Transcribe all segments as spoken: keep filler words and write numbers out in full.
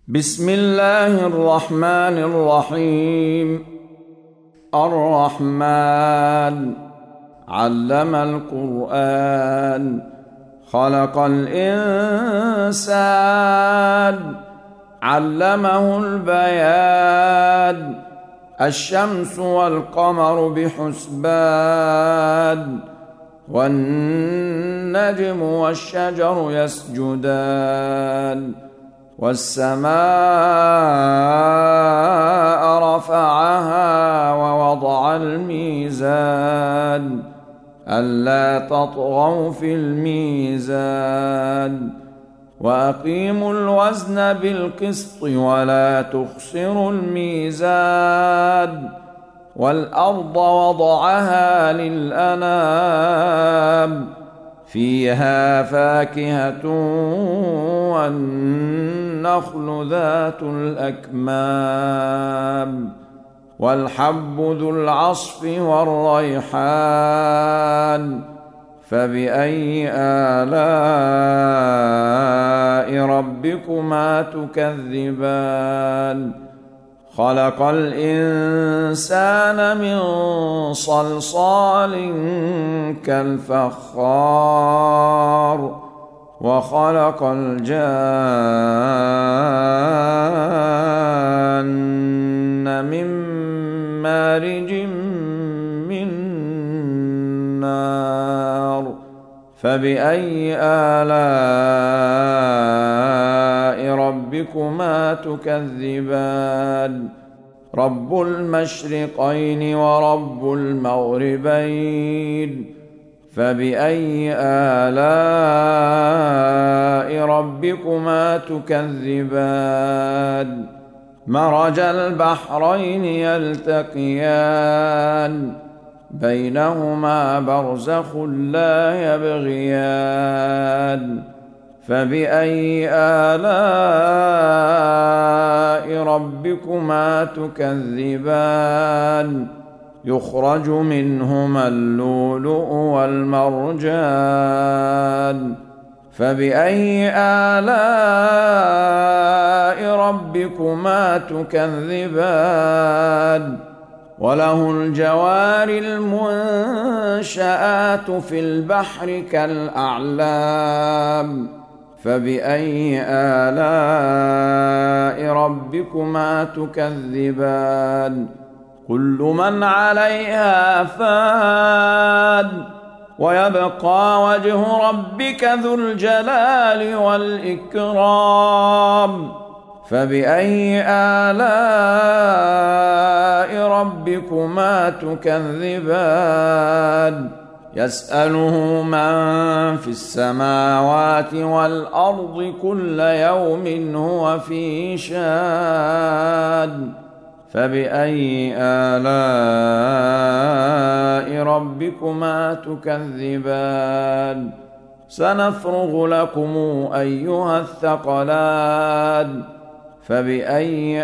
بسم الله الرحمن الرحيم. الرحمن علم القرآن، خلق الإنسان، علمه البيان. الشمس والقمر بحسبان، والنجم والشجر يسجدان. والسماء رفعها ووضع الميزان، ألا تطغوا في الميزان. وأقيموا الوزن بالقسط ولا تخسروا الميزان. والأرض وضعها للأنام، فيها فاكهة والنخل ذات الأكمام، والحب ذو العصف والريحان. فبأي آلاء ربكما تكذبان؟ خلق الإنسان من صلصال كالفخار، وخلق الجان من مارج من نار. فبأي آلاء ربكما تكذبان؟ رب المشرقين ورب المغربين. فبأي آلاء ربكما تكذبان؟ مرج البحرين يلتقيان، بينهما برزخ لا يبغيان. فبأي آلاء ربكما تكذبان؟ يخرج منهما اللؤلؤ والمرجان. فبأي آلاء ربكما تكذبان؟ وله الجوار المنشآت في البحر كالأعلام. فبأي آلاء ربكما تكذبان؟ كل من عليها فان، ويبقى وجه ربك ذو الجلال والإكرام. فبأي آلاء ربكما تكذبان؟ يسأله من في السماوات والأرض كل يوم هو في شان. فبأي آلاء ربكما تكذبان؟ سنفرغ لكم أيها الثقلان. فبأي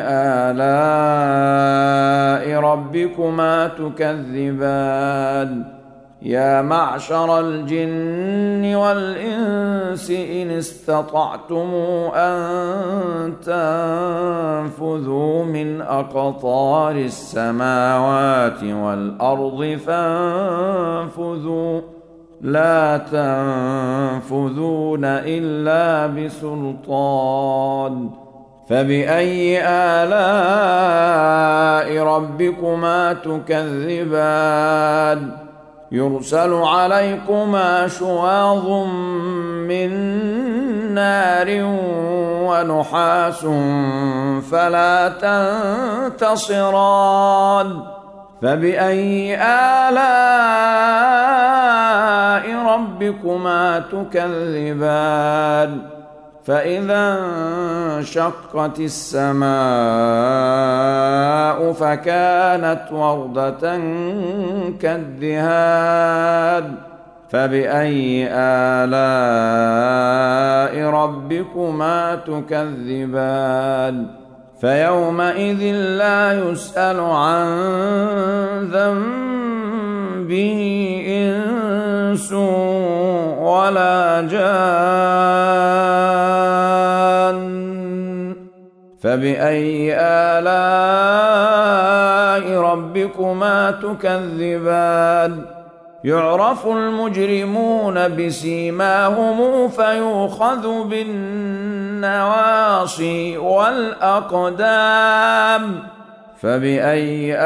آلاء ربكما تكذبان؟ يا معشر الجن والإنس إن استطعتم أن تنفذوا من أقطار السماوات والأرض فانفذوا، لا تنفذون إلا بسلطان. فبأي آلاء ربكما تكذبان؟ يرسل عليكما شواظ من نار ونحاس فلا تنتصران. فبأي آلاء ربكما تكذبان؟ فإذا انشقت السماء فكانت وردة كالدهان. فبأي آلاء ربكما تكذبان؟ فيومئذ لا يسأل عن ذنبه إنس ولا جان. فبأي آلاء ربكما تكذبان يعرف المجرمون بسيماهم فيؤخذ بالنواصي والأقدام فبأي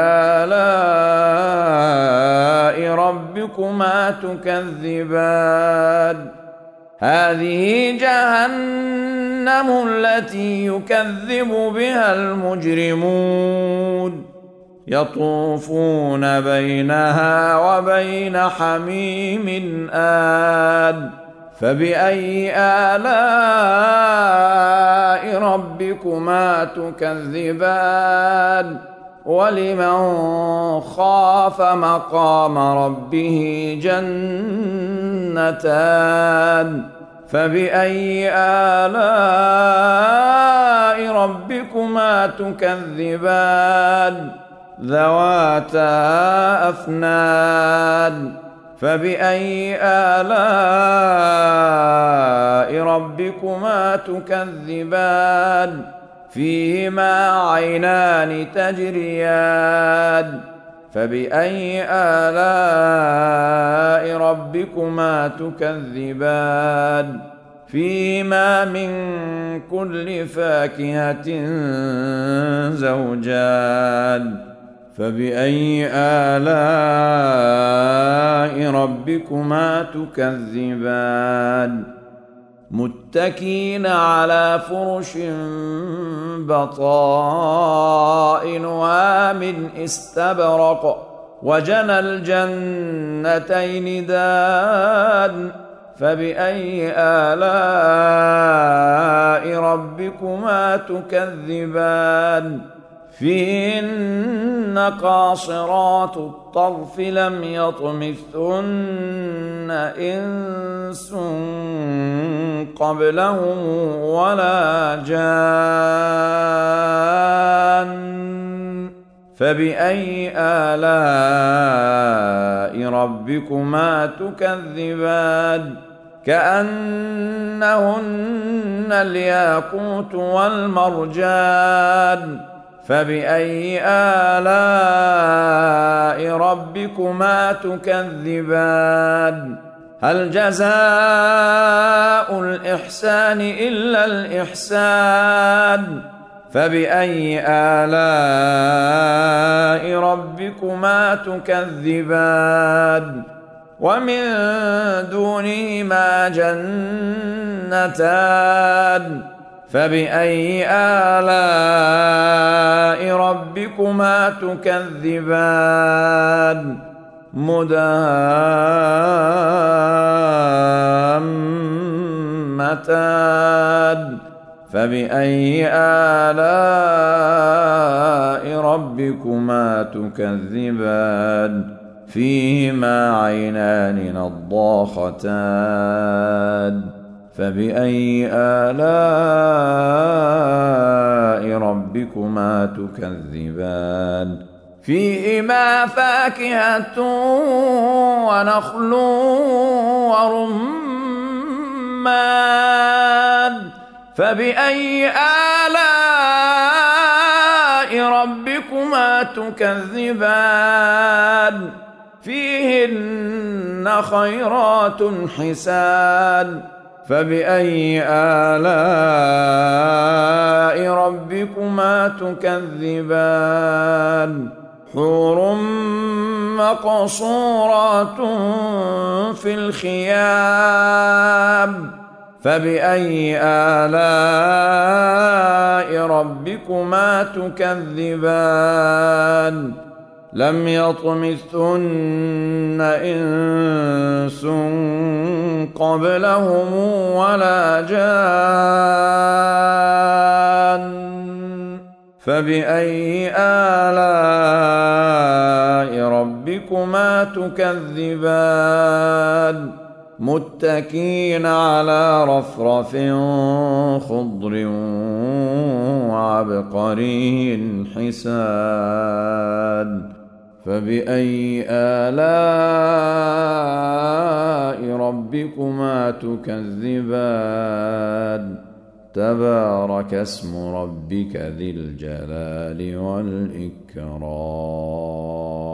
آلاء ربكما تكذبان هذه جهنم التي يكذب بها المجرمون يطوفون بينها وبين حميم آن فبأي آلاء ربكما تكذبان ولمن خاف مقام ربه جنتان فبأي آلاء ربكما تكذبان ذواتا أفنان فبأي آلاء ربكما تكذبان فيهما عينان تجريان فبأي آلاء ربكما تكذبان فيهما من كل فاكهة زوجان فبأي آلاء ربكما تكذبان متكئين على فرش بطائنها من استبرق وجنى الجنتين دان فبأي آلاء ربكما تكذبان فيهن قاصرات الطرف لم يطمثهن إنس قبلهم ولا جان فبأي آلاء ربكما تكذبان كأنهن الياقوت والمرجان فبأي آلاء ربكما تكذبان هل جزاء الإحسان إلا الإحسان فبأي آلاء ربكما تكذبان ومن دونهما جنتان فبأي آلاء ربكما تكذبان مدهامتان فبأي آلاء ربكما تكذبان فيهما عينان نضاختان فبأي آلاء ربكما تكذبان فيهما فاكهة ونخل ورمان فبأي آلاء ربكما تكذبان فيهن خيرات حسان فبأي آلاء ربكما تكذبان حور مقصورات في الخيام فبأي آلاء ربكما تكذبان لم يطمثهن إنس قبلهم ولا جان فبأي آلاء ربكما تكذبان متكئين على رفرف خضر وعبقري حسان فبأي آلاء ربكما تكذبان تبارك اسم ربك ذي الجلال والإكرام.